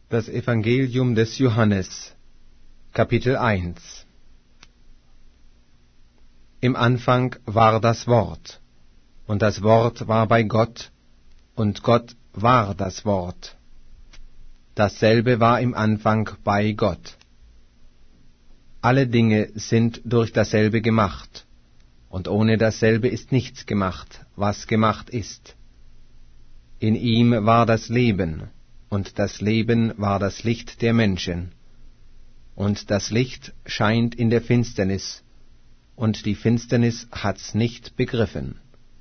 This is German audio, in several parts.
Das Evangelium des Johannes, Kapitel 1. Im Anfang war das Wort, und das Wort war bei Gott, und Gott war das Wort. Dasselbe war im Anfang bei Gott. Alle Dinge sind durch dasselbe gemacht, und ohne dasselbe ist nichts gemacht, was gemacht ist. In ihm war das Leben, und das Leben war das Licht der Menschen. Und das Licht scheint in der Finsternis, und die Finsternis hat's nicht begriffen.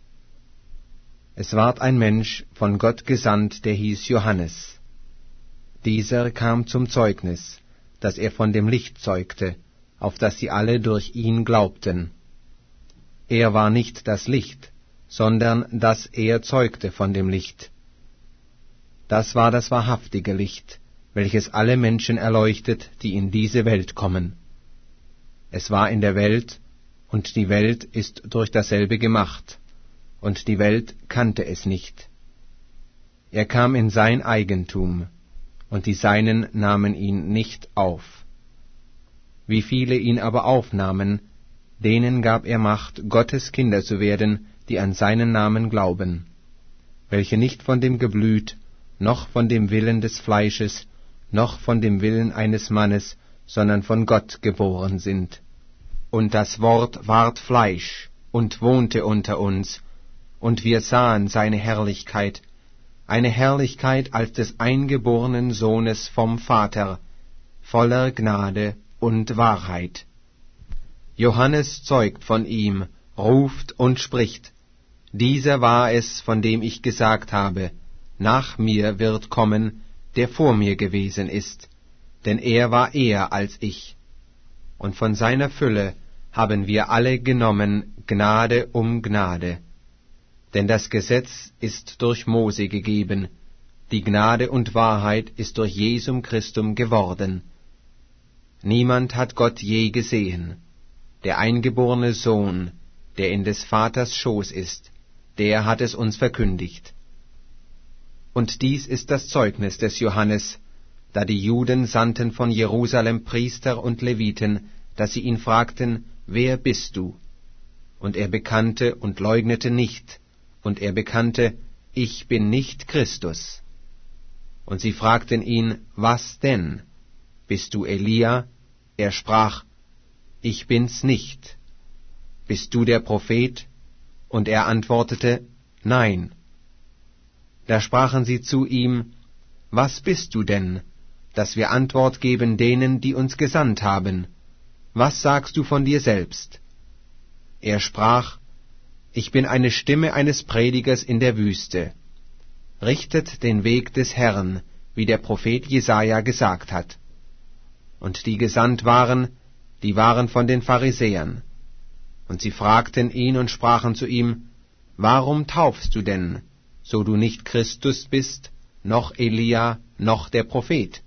Es ward ein Mensch von Gott gesandt, der hieß Johannes. Dieser kam zum Zeugnis, dass er von dem Licht zeugte, auf das sie alle durch ihn glaubten. Er war nicht das Licht, sondern dass er zeugte von dem Licht. Das war das wahrhaftige Licht, welches alle Menschen erleuchtet, die in diese Welt kommen. Es war in der Welt, und die Welt ist durch dasselbe gemacht, und die Welt kannte es nicht. Er kam in sein Eigentum, und die Seinen nahmen ihn nicht auf. Wie viele ihn aber aufnahmen, denen gab er Macht, Gottes Kinder zu werden, die an seinen Namen glauben, welche nicht von dem Geblüt, noch von dem Willen des Fleisches, noch von dem Willen eines Mannes, sondern von Gott geboren sind. Und das Wort ward Fleisch und wohnte unter uns, und wir sahen seine Herrlichkeit, eine Herrlichkeit als des eingeborenen Sohnes vom Vater, voller Gnade und Wahrheit. Johannes zeugt von ihm, ruft und spricht: Dieser war es, von dem ich gesagt habe, nach mir wird kommen, der vor mir gewesen ist, denn er war eher als ich. Und von seiner Fülle haben wir alle genommen, Gnade um Gnade. Denn das Gesetz ist durch Mose gegeben, die Gnade und Wahrheit ist durch Jesum Christum geworden. Niemand hat Gott je gesehen. Der eingeborene Sohn, der in des Vaters Schoß ist, der hat es uns verkündigt. Und dies ist das Zeugnis des Johannes, da die Juden sandten von Jerusalem Priester und Leviten, dass sie ihn fragten: Wer bist du? Und er bekannte und leugnete nicht, und er bekannte: Ich bin nicht Christus. Und sie fragten ihn: Was denn? Bist du Elia? Er sprach: Ich bin's nicht. Bist du der Prophet? Und er antwortete: Nein. Da sprachen sie zu ihm: Was bist du denn, dass wir Antwort geben denen, die uns gesandt haben? Was sagst du von dir selbst? Er sprach: Ich bin eine Stimme eines Predigers in der Wüste. Richtet den Weg des Herrn, wie der Prophet Jesaja gesagt hat. Und die gesandt waren, die waren von den Pharisäern. Und sie fragten ihn und sprachen zu ihm: Warum taufst du denn, so du nicht Christus bist, noch Elia, noch der Prophet?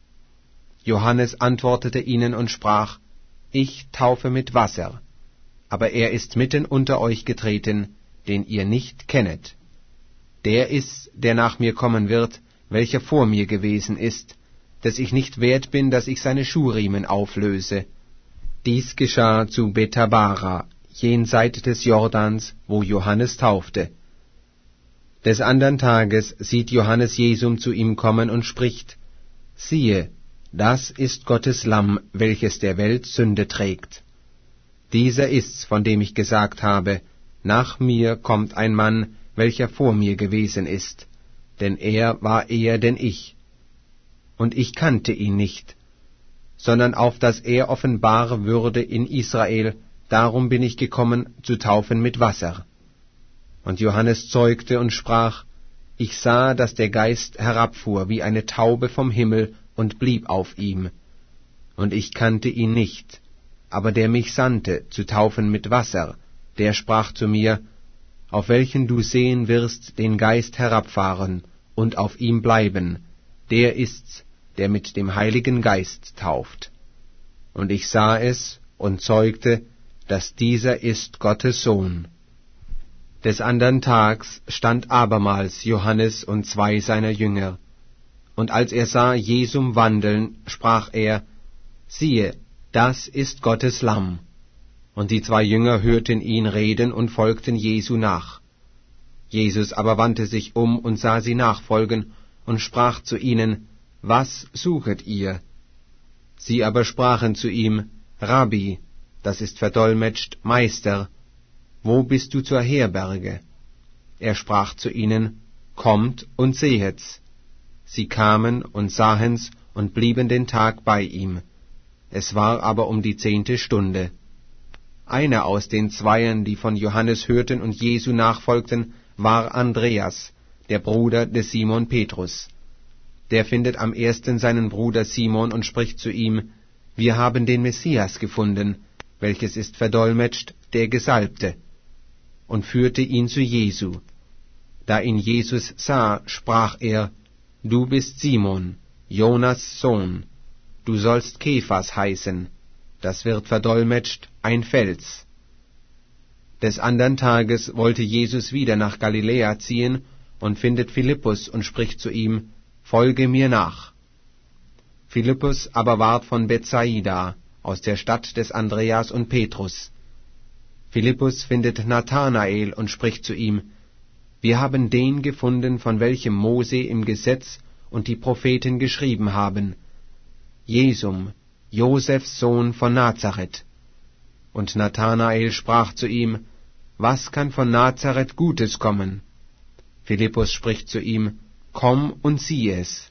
Johannes antwortete ihnen und sprach: Ich taufe mit Wasser, aber er ist mitten unter euch getreten, den ihr nicht kennet. Der ist's, der nach mir kommen wird, welcher vor mir gewesen ist, dass ich nicht wert bin, dass ich seine Schuhriemen auflöse. Dies geschah zu Bethabara, jenseit des Jordans, wo Johannes taufte. Des andern Tages sieht Johannes Jesum zu ihm kommen und spricht: Siehe, das ist Gottes Lamm, welches der Welt Sünde trägt. Dieser ist's, von dem ich gesagt habe: Nach mir kommt ein Mann, welcher vor mir gewesen ist, denn er war eher denn ich. Und ich kannte ihn nicht, sondern auf dass er offenbar würde in Israel, darum bin ich gekommen, zu taufen mit Wasser. Und Johannes zeugte und sprach: Ich sah, dass der Geist herabfuhr wie eine Taube vom Himmel und blieb auf ihm. Und ich kannte ihn nicht, aber der mich sandte, zu taufen mit Wasser, der sprach zu mir: Auf welchen du sehen wirst den Geist herabfahren und auf ihm bleiben, der ist's, der mit dem Heiligen Geist tauft. Und ich sah es und zeugte, dass dieser ist Gottes Sohn. Des andern Tags stand abermals Johannes und 2 seiner Jünger, Und als er sah Jesum wandeln, sprach er, siehe, das ist Gottes Lamm. Und die 2 Jünger hörten ihn reden und folgten Jesu nach. Jesus aber wandte sich um und sah sie nachfolgen und sprach zu ihnen, was suchet ihr? Sie aber sprachen zu ihm, Rabbi, das ist verdolmetscht, Meister, wo bist du zur Herberge? Er sprach zu ihnen, kommt und sehet's. Sie kamen und sahen's und blieben den Tag bei ihm. Es war aber um die 10. Stunde. Einer aus den 2, die von Johannes hörten und Jesu nachfolgten, war Andreas, der Bruder des Simon Petrus. Der findet am ersten seinen Bruder Simon und spricht zu ihm, wir haben den Messias gefunden, welches ist verdolmetscht, der Gesalbte, und führte ihn zu Jesu. Da ihn Jesus sah, sprach er, du bist Simon, Jonas Sohn, du sollst Kephas heißen, das wird verdolmetscht, ein Fels. Des andern Tages wollte Jesus wieder nach Galiläa ziehen und findet Philippus und spricht zu ihm, folge mir nach. Philippus aber ward von Bethsaida, aus der Stadt des Andreas und Petrus. Philippus findet Nathanael und spricht zu ihm, wir haben den gefunden, von welchem Mose im Gesetz und die Propheten geschrieben haben, Jesum, Josefs Sohn von Nazareth. Und Nathanael sprach zu ihm, was kann von Nazareth Gutes kommen? Philippus spricht zu ihm, komm und sieh es.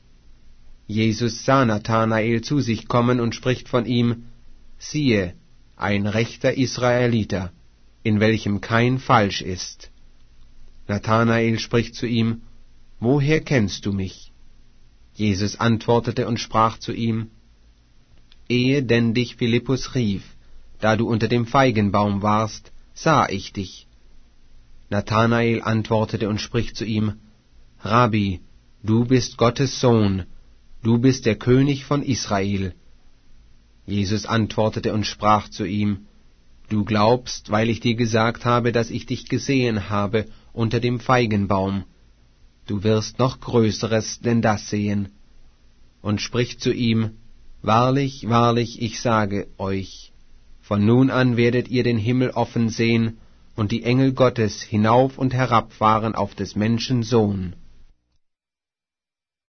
Jesus sah Nathanael zu sich kommen und spricht von ihm, siehe, ein rechter Israeliter, in welchem kein Falsch ist. Nathanael spricht zu ihm, woher kennst du mich? Jesus antwortete und sprach zu ihm, ehe denn dich Philippus rief, da du unter dem Feigenbaum warst, sah ich dich. Nathanael antwortete und spricht zu ihm, Rabbi, du bist Gottes Sohn, du bist der König von Israel. Jesus antwortete und sprach zu ihm, du glaubst, weil ich dir gesagt habe, dass ich dich gesehen habe unter dem Feigenbaum. Du wirst noch Größeres denn das sehen. Und spricht zu ihm, wahrlich, wahrlich, ich sage euch, von nun an werdet ihr den Himmel offen sehen und die Engel Gottes hinauf und herabfahren auf des Menschen Sohn.